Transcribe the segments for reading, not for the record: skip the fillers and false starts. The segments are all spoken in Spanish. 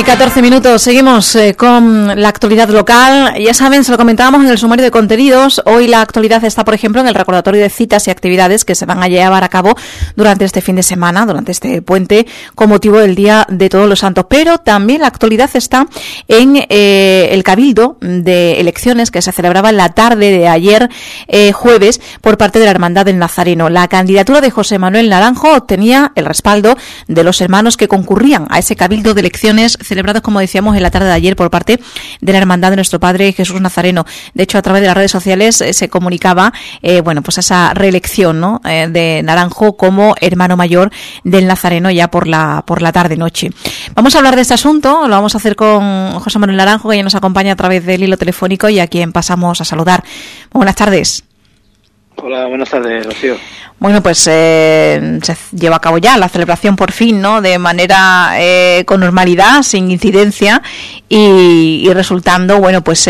14 minutos, seguimos con la actualidad local. Ya saben, se lo comentábamos en el sumario de contenidos. Hoy la actualidad está, por ejemplo, en el recordatorio de citas y actividades que se van a llevar a cabo durante este fin de semana, durante este puente, con motivo del Día de Todos los Santos. Pero también la actualidad está en el cabildo de elecciones que se celebraba en la tarde de ayer, jueves, por parte de la Hermandad del Nazareno. La candidatura de José Manuel Naranjo obtenía el respaldo de los hermanos que concurrían a ese cabildo de elecciones celebrados, como decíamos, en la tarde de ayer por parte de la Hermandad de nuestro Padre Jesús Nazareno. De hecho, a través de las redes sociales se comunicaba, pues esa reelección, ¿no?, de Naranjo como hermano mayor del Nazareno ya por la tarde-noche. Vamos a hablar de este asunto, lo vamos a hacer con José Manuel Naranjo, que ya nos acompaña a través del hilo telefónico y a quien pasamos a saludar. Buenas tardes. Hola, buenas tardes, Rocío. Bueno, pues se lleva a cabo ya la celebración por fin, ¿no?, de manera con normalidad, sin incidencia y resultando, bueno, pues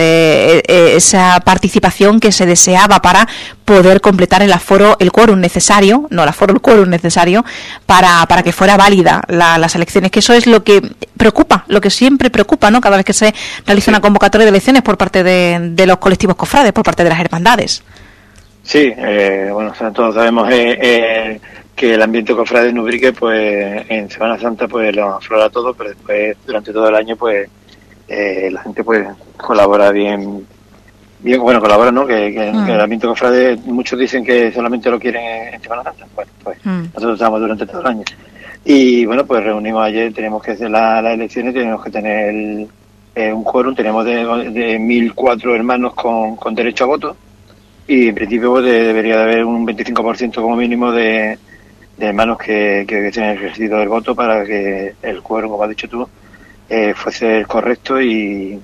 esa participación que se deseaba para poder completar el quórum necesario, el quórum necesario para que fuera válida las elecciones, que eso es lo que preocupa, lo que siempre preocupa, ¿no?, cada vez que se realiza una convocatoria de elecciones por parte de los colectivos cofrades, por parte de las hermandades. Sí, bueno, todos sabemos que el ambiente cofrade en Ubrique, pues en Semana Santa pues lo aflora todo, pero después durante todo el año pues la gente pues colabora bien, bueno, colabora, ¿no? Que el ambiente cofrade, muchos dicen que solamente lo quieren en Semana Santa, bueno, pues nosotros estamos durante todo el año. Y bueno, pues reunimos ayer, tenemos que hacer las elecciones, tenemos que tener un quórum, tenemos de 1.004 hermanos con derecho a voto. Y en principio pues, debería de haber un 25% como mínimo de hermanos que hubiesen ejercido el voto para que el quórum, como has dicho tú, fuese correcto y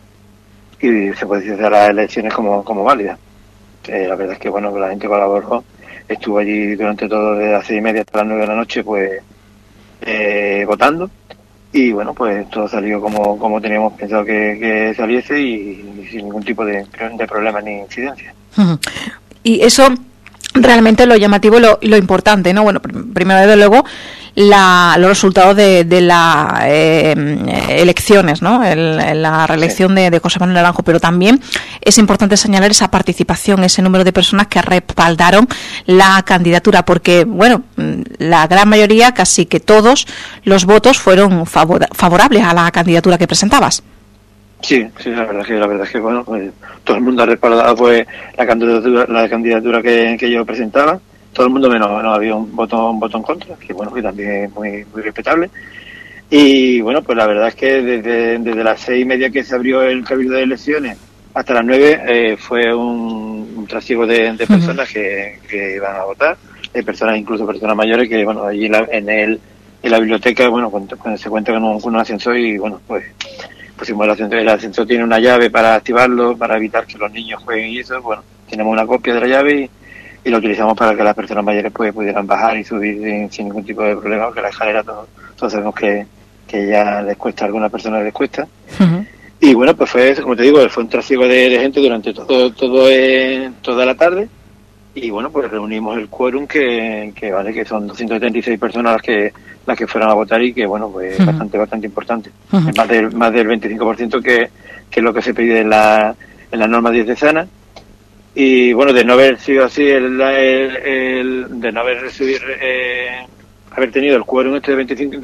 se pudiese hacer las elecciones como válidas. La verdad es que bueno, la gente colaboró, estuvo allí durante todo desde las 6:30 hasta las 9 de la noche pues votando y bueno, pues todo salió como teníamos pensado que saliese y sin ningún tipo de problema ni incidencia. Y eso realmente lo llamativo, lo importante, ¿no? Bueno, primero desde luego los resultados de las elecciones, ¿no? La reelección de José Manuel Naranjo, pero también es importante señalar esa participación, ese número de personas que respaldaron la candidatura, porque, bueno, la gran mayoría, casi que todos los votos fueron favorables a la candidatura que presentabas. Sí, la verdad es que bueno, pues, todo el mundo ha respaldado pues la candidatura que yo presentaba, todo el mundo menos había un voto en contra, que bueno, que también es muy respetable. Y bueno, pues la verdad es que desde las 6:30 que se abrió el cabildo de elecciones hasta las 9 fue un trasiego de personas que iban a votar, incluso personas mayores que bueno, allí en la biblioteca, bueno, cuando se cuenta con un ascensor y bueno, pues pusimos el ascensor tiene una llave para activarlo, para evitar que los niños jueguen y eso, bueno, tenemos una copia de la llave y lo utilizamos para que las personas mayores pues pudieran bajar y subir sin ningún tipo de problema, porque la escalera todos sabemos que ya les cuesta, a algunas personas les cuesta. Uh-huh. Y bueno, pues fue, como te digo, fue un trasiego de gente durante toda la tarde y bueno, pues reunimos el quórum que vale, que son 276 personas las que fueron a votar y que bueno, pues uh-huh. bastante importante. Uh-huh. Más del 25% que es lo que se pide en la norma diocesana. Y bueno, de no haber sido así, de no haber tenido el quórum del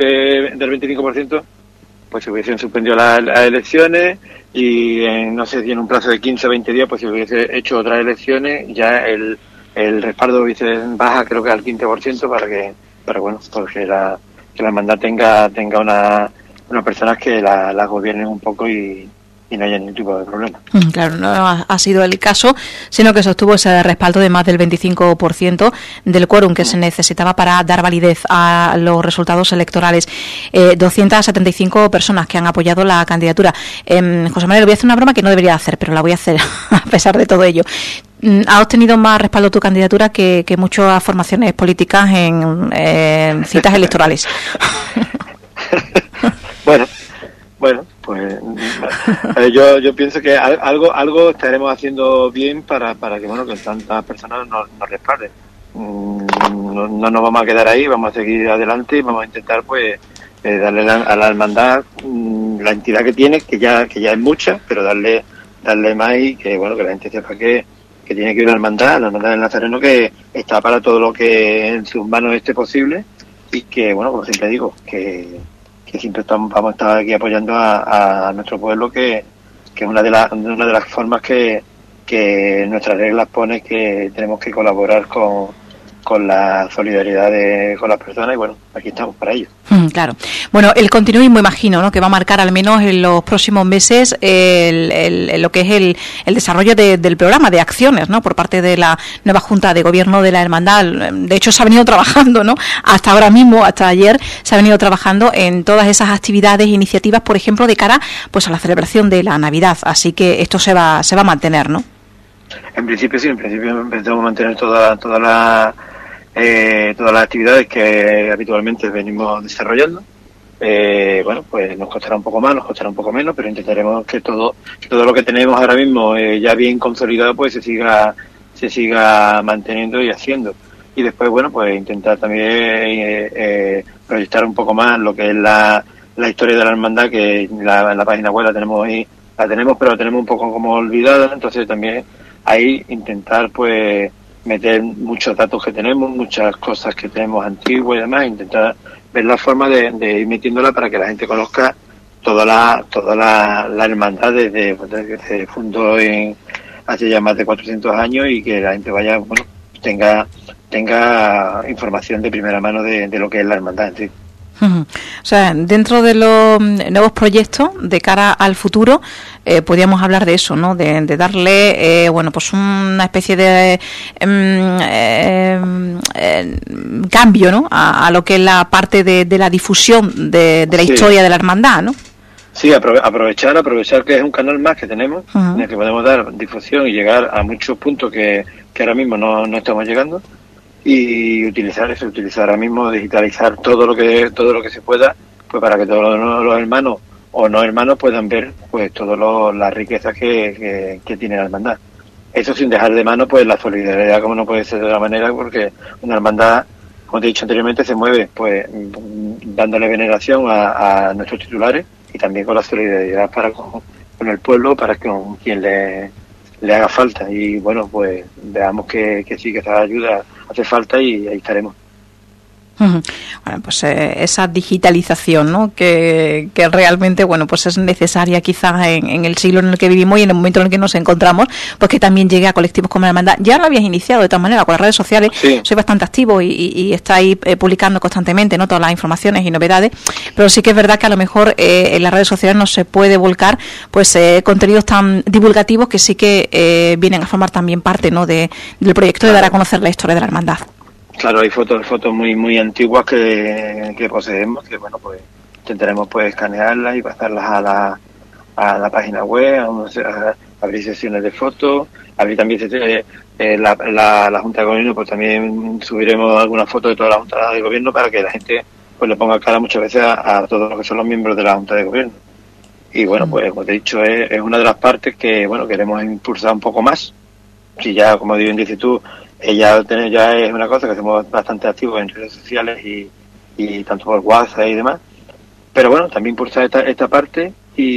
25%, pues se hubiesen suspendido las elecciones y no sé si en un plazo de 15 o 20 días pues se hubiese hecho otras elecciones, ya el respaldo hubiese baja creo que al 15% para bueno, porque la hermandad tenga unas personas que la gobiernen un poco y no haya ningún tipo de problema. Claro, no ha sido el caso, sino que se obtuvo ese respaldo de más del 25% del quórum que se necesitaba para dar validez a los resultados electorales. 275 personas que han apoyado la candidatura. José Manuel, voy a hacer una broma que no debería hacer, pero la voy a hacer a pesar de todo ello. Ha obtenido más respaldo tu candidatura que muchas formaciones políticas en citas electorales. Bueno, pues yo pienso que algo estaremos haciendo bien para que bueno, que tantas personas nos respalden. No nos vamos a quedar ahí, vamos a seguir adelante y vamos a intentar pues darle a la hermandad la entidad que tiene, que ya es mucha, pero darle más y que bueno, que la gente sepa que tiene que ir a la hermandad del Nazareno, que está para todo lo que en sus manos esté posible, y que bueno, como siempre digo, que siempre vamos a estar aquí apoyando a nuestro pueblo, que es una de las formas que nuestras reglas pone, que tenemos que colaborar con la solidaridad con las personas, y bueno, aquí estamos para ello. Claro. Bueno, el continuismo, imagino, ¿no?, que va a marcar al menos en los próximos meses lo que es el desarrollo del programa de acciones, ¿no?, por parte de la nueva Junta de Gobierno de la Hermandad. De hecho, se ha venido trabajando, ¿no?, hasta ahora mismo, hasta ayer, se ha venido trabajando en todas esas actividades e iniciativas, por ejemplo, de cara pues a la celebración de la Navidad. Así que esto se va a mantener, ¿no? En principio sí, pensamos mantener todas las actividades que habitualmente venimos desarrollando. Bueno, pues nos costará un poco más, nos costará un poco menos, pero intentaremos que todo lo que tenemos ahora mismo ya bien consolidado, pues se siga manteniendo y haciendo. Y después, bueno, pues intentar también proyectar un poco más lo que es la historia de la hermandad, que en la página web la tenemos, pero la tenemos un poco como olvidada. Entonces también ahí intentar pues meter muchos datos que tenemos, muchas cosas que tenemos antiguas y demás, intentar ver la forma de ir metiéndola para que la gente conozca toda la hermandad desde que se fundó hace ya más de 400 años, y que la gente vaya, bueno, tenga información de primera mano de lo que es la hermandad en sí. O sea, dentro de los nuevos proyectos de cara al futuro, podríamos hablar de eso, ¿no? De darle, bueno, pues una especie de cambio, ¿no?, a lo que es la parte de la difusión de la historia de la hermandad, ¿no? Sí, aprovechar que es un canal más que tenemos, en el que podemos dar difusión y llegar a muchos puntos que ahora mismo no estamos llegando. Y utilizar ahora mismo, digitalizar todo lo que se pueda, pues para que todos los hermanos o no hermanos puedan ver pues todas las riquezas que tiene la hermandad. Eso sin dejar de mano pues la solidaridad, como no puede ser de otra manera, porque una hermandad, como te he dicho anteriormente, se mueve pues dándole veneración a nuestros titulares, y también con la solidaridad para con el pueblo, para con quien le haga falta. Y bueno, pues veamos que sí, que esa ayuda hace falta, y ahí estaremos. Bueno, pues esa digitalización, ¿no?, que realmente, bueno, pues es necesaria quizás en el siglo en el que vivimos y en el momento en el que nos encontramos, pues que también llegue a colectivos como la hermandad. Ya lo habías iniciado de tal manera con las redes sociales, sí. Soy bastante activo y estáis publicando constantemente, ¿no?, todas las informaciones y novedades, pero sí que es verdad que a lo mejor en las redes sociales no se puede volcar pues contenidos tan divulgativos que sí que vienen a formar también parte, ¿no?, del proyecto de dar a conocer la historia de la hermandad. Claro, hay fotos muy muy antiguas que poseemos, que bueno, pues intentaremos pues escanearlas y pasarlas a la página web, a abrir sesiones de fotos, abrir también la Junta de Gobierno, pues también subiremos algunas fotos de toda la Junta de Gobierno para que la gente pues le ponga cara muchas veces a todos los que son los miembros de la Junta de Gobierno. Y bueno, pues como te he dicho, es una de las partes que bueno, queremos impulsar un poco más. Si ya, como bien dices tú, ya es una cosa que hacemos bastante activos en redes sociales y tanto por WhatsApp y demás, pero bueno, también impulsar esta parte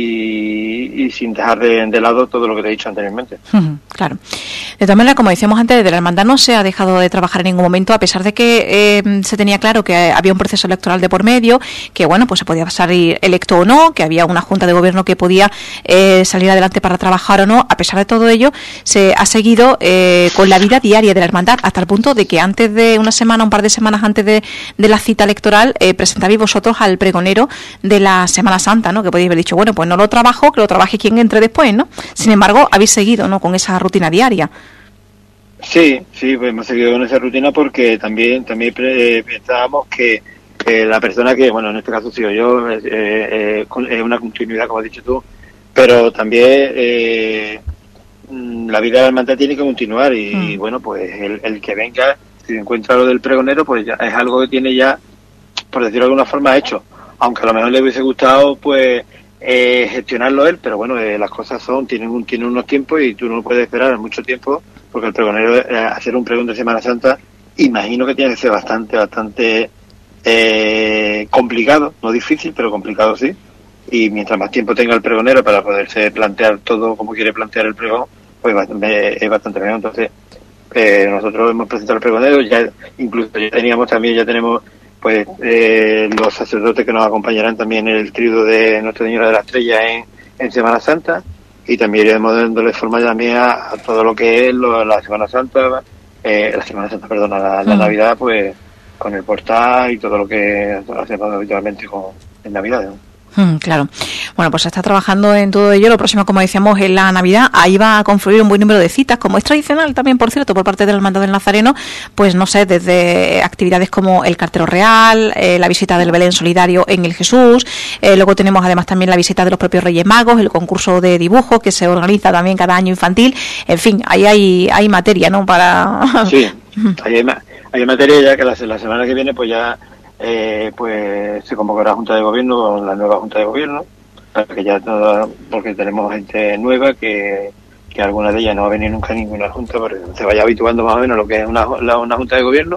y sin dejar de lado todo lo que te he dicho anteriormente. Claro. De todas maneras, como decíamos antes, de la hermandad no se ha dejado de trabajar en ningún momento, a pesar de que se tenía claro que había un proceso electoral de por medio, que bueno, pues se podía salir electo o no, que había una junta de gobierno que podía salir adelante para trabajar o no. A pesar de todo ello, se ha seguido con la vida diaria de la hermandad, hasta el punto de que antes de un par de semanas antes de la cita electoral, presentabais vosotros al pregonero de la Semana Santa, ¿no?, que podéis haber dicho, bueno, pues no lo trabajo, que lo trabaje quien entre después, ¿no? Sin embargo, habéis seguido, ¿no?, con esa rutina diaria. Sí, pues hemos seguido con esa rutina porque también pensábamos que la persona que, bueno, en este caso soy yo, es una continuidad, como has dicho tú, pero también la vida de la hermandad tiene que continuar y bueno, pues el que venga, si encuentra lo del pregonero, pues ya es algo que tiene ya, por decirlo de alguna forma, hecho. Aunque a lo mejor le hubiese gustado, pues, gestionarlo él, pero bueno, las cosas tienen unos tiempos y tú no puedes esperar mucho tiempo, porque el pregonero, hacer un pregón de Semana Santa, imagino que tiene que ser bastante complicado, no difícil, pero complicado sí. Y mientras más tiempo tenga el pregonero para poderse plantear todo como quiere plantear el pregón, pues es bastante mejor. Entonces, nosotros hemos presentado el pregonero, incluso ya tenemos pues los sacerdotes que nos acompañarán también en el tríodo de Nuestra Señora de la Estrella en Semana Santa, y también iremos dándole forma también a todo lo que es la Semana Santa, la Navidad, pues con el portal y todo lo que hacemos habitualmente en Navidad, ¿no? Claro. Bueno, pues se está trabajando en todo ello. Lo próximo, como decíamos, es la Navidad. Ahí va a confluir un buen número de citas, como es tradicional también, por cierto, por parte del Hermandad del Nazareno, pues no sé, desde actividades como el Cartero Real, la visita del Belén Solidario en el Jesús, luego tenemos además también la visita de los propios Reyes Magos, el concurso de dibujo que se organiza también cada año infantil. En fin, ahí hay materia, ¿no? Para... Sí, hay materia ya que la semana que viene pues ya pues se convocará la Junta de Gobierno con la nueva Junta de Gobierno, porque tenemos gente nueva que alguna de ellas no va a venir nunca a ninguna Junta, porque se vaya habituando más o menos a lo que es una Junta de Gobierno,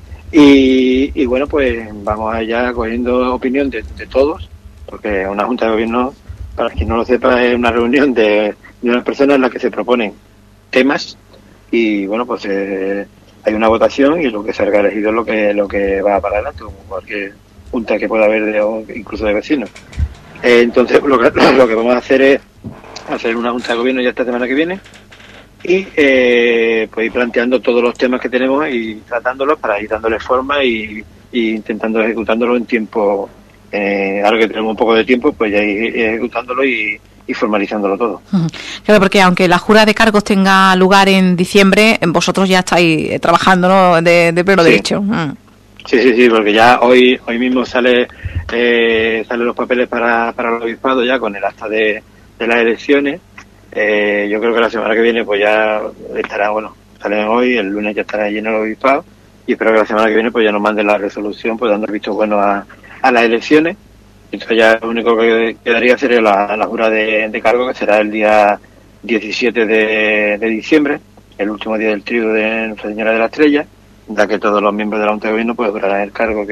y bueno, pues vamos allá cogiendo opinión de todos, porque una Junta de Gobierno, para quien no lo sepa, es una reunión de unas personas en las que se proponen temas, y bueno, pues hay una votación y lo que salga elegido es lo que va para adelante, como cualquier junta que pueda haber incluso de vecinos. Entonces lo que vamos a hacer es hacer una junta de gobierno ya esta semana que viene y pues ir planteando todos los temas que tenemos y tratándolos para ir dándoles forma y intentando ejecutándolo en tiempo. Ahora que tenemos un poco de tiempo, pues ya ir ejecutándolo y formalizándolo todo. Claro, porque aunque la jura de cargos tenga lugar en diciembre, vosotros ya estáis trabajando, ¿no? de pleno derecho. Sí, porque ya hoy mismo salen los papeles para el obispado ya con el acta de las elecciones. Yo creo que la semana que viene pues ya estará, salen hoy, el lunes ya estará lleno el obispado, y espero que la semana que viene pues ya nos manden la resolución pues dando el visto bueno a las elecciones. Entonces ya lo único que quedaría sería la jura de cargo, que será el día 17 de diciembre, el último día del tríodo de Nuestra Señora de la Estrella, ya que todos los miembros de la Junta de Gobierno pues jurarán el cargo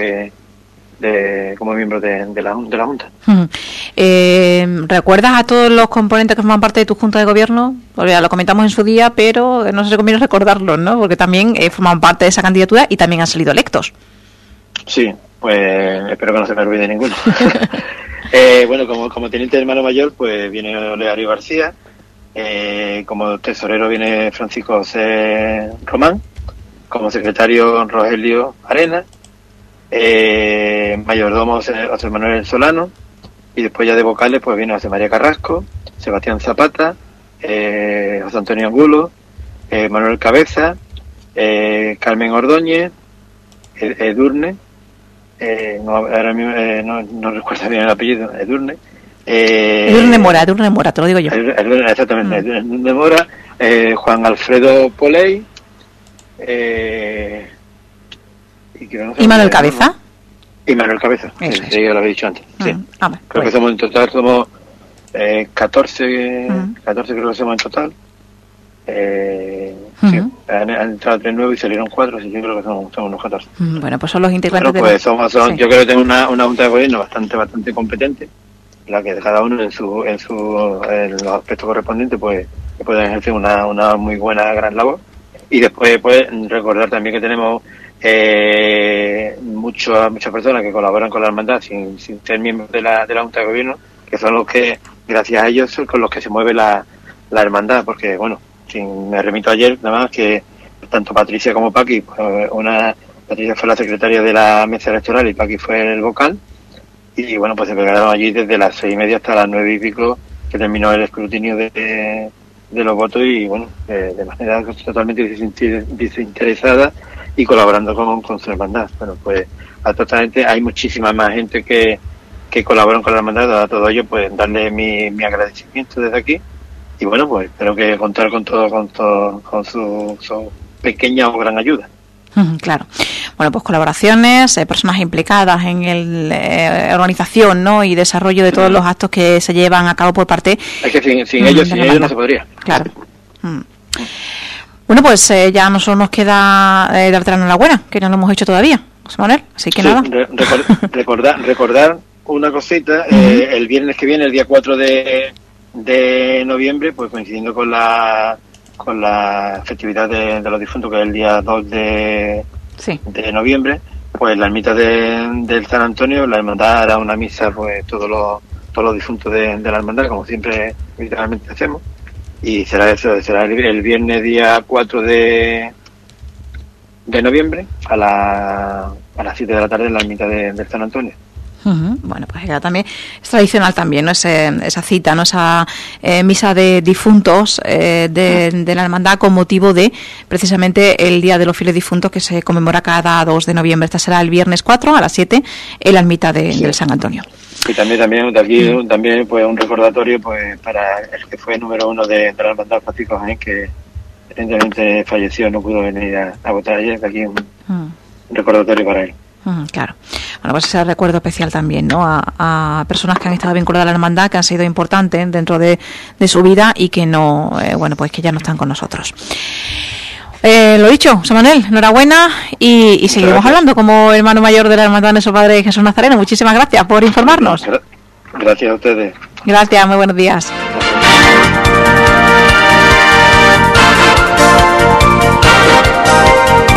como miembros de la Junta. ¿Recuerdas a todos los componentes que forman parte de tu Junta de Gobierno? Porque ya lo comentamos en su día, pero no sé si conviene recordarlos, ¿no? Porque también forman parte de esa candidatura y también han salido electos. Sí, pues espero que no se me olvide ninguno. Bueno, como teniente de hermano mayor, pues viene Olegario García, como tesorero viene Francisco José Román, como secretario Rogelio Arena, mayordomo José Manuel Solano, y después ya de vocales pues viene José María Carrasco, Sebastián Zapata, José Antonio Angulo, Manuel Cabeza, Carmen Ordóñez, Edurne, ahora mismo no recuerdo bien el apellido, Edurne. Edurne Mora, te lo digo yo. Exactamente, Edurne Mora, Juan Alfredo Poley, ¿y Manuel Cabeza? Y Manuel Cabeza, sí, ya lo había dicho antes. Sí. Creo que somos en total 14 creo que somos en total. Sí, han entrado 3 nuevos y salieron 4, así que yo creo que somos unos 14. Bueno, pues son los integrantes sí. Yo creo que tengo una junta de gobierno bastante competente, la que cada uno en los aspectos correspondientes pues pueden ejercer una muy buena, gran labor. Y después pues recordar también que tenemos muchas personas que colaboran con la hermandad sin ser miembros de la junta de gobierno, que son los que, gracias a ellos, son con los que se mueve la hermandad, porque me remito ayer nada más que tanto Patricia como Paqui, pues, Patricia fue la secretaria de la mesa electoral y Paqui fue el vocal, y bueno, pues se quedaron allí desde las 6:30 hasta las 9 y pico, que terminó el escrutinio de los votos, y bueno, de manera totalmente desinteresada y colaborando con su hermandad. Bueno, pues totalmente hay muchísima más gente que colaboran con la hermandad. A todo ello pues darle mi agradecimiento desde aquí, y bueno, pues espero que contar con su pequeña o gran ayuda. Claro. Bueno, pues colaboraciones, personas implicadas en la organización, ¿no? Y desarrollo de todos los actos que se llevan a cabo por parte. Es que sin ellos no se podría. Claro. Bueno, pues ya a nosotros nos queda darte la enhorabuena, que no lo hemos hecho todavía. Manuel, así que sí, nada. Recordar una cosita, el viernes que viene, el día 4 de noviembre, pues coincidiendo con la festividad de los difuntos, que es el día 2 de noviembre, pues la ermita del San Antonio, la hermandad hará una misa, pues todos los difuntos de la hermandad, como siempre literalmente hacemos, y será el viernes día 4 de noviembre a las 7 de la tarde en la ermita del San Antonio. Bueno, pues ya también es tradicional también, ¿no? Esa cita, ¿no? Esa misa de difuntos de la hermandad con motivo de precisamente el Día de los Fieles Difuntos, que se conmemora cada 2 de noviembre. Esta será el viernes 4 a las 7 en la ermita del San Antonio. Y también de aquí también pues un recordatorio pues para el que fue número 1 de la hermandad, Francisco Jaén, que evidentemente falleció, no pudo venir a votar ayer. De aquí un recordatorio para él. Claro. Bueno, pues ese recuerdo especial también, ¿no? A personas que han estado vinculadas a la hermandad, que han sido importantes dentro de su vida y que no, pues que ya no están con nosotros. Lo dicho, José Manuel, enhorabuena y seguiremos hablando como hermano mayor de la hermandad de nuestro Padre Jesús Nazareno. Muchísimas gracias por informarnos. Gracias a ustedes. Gracias, muy buenos días.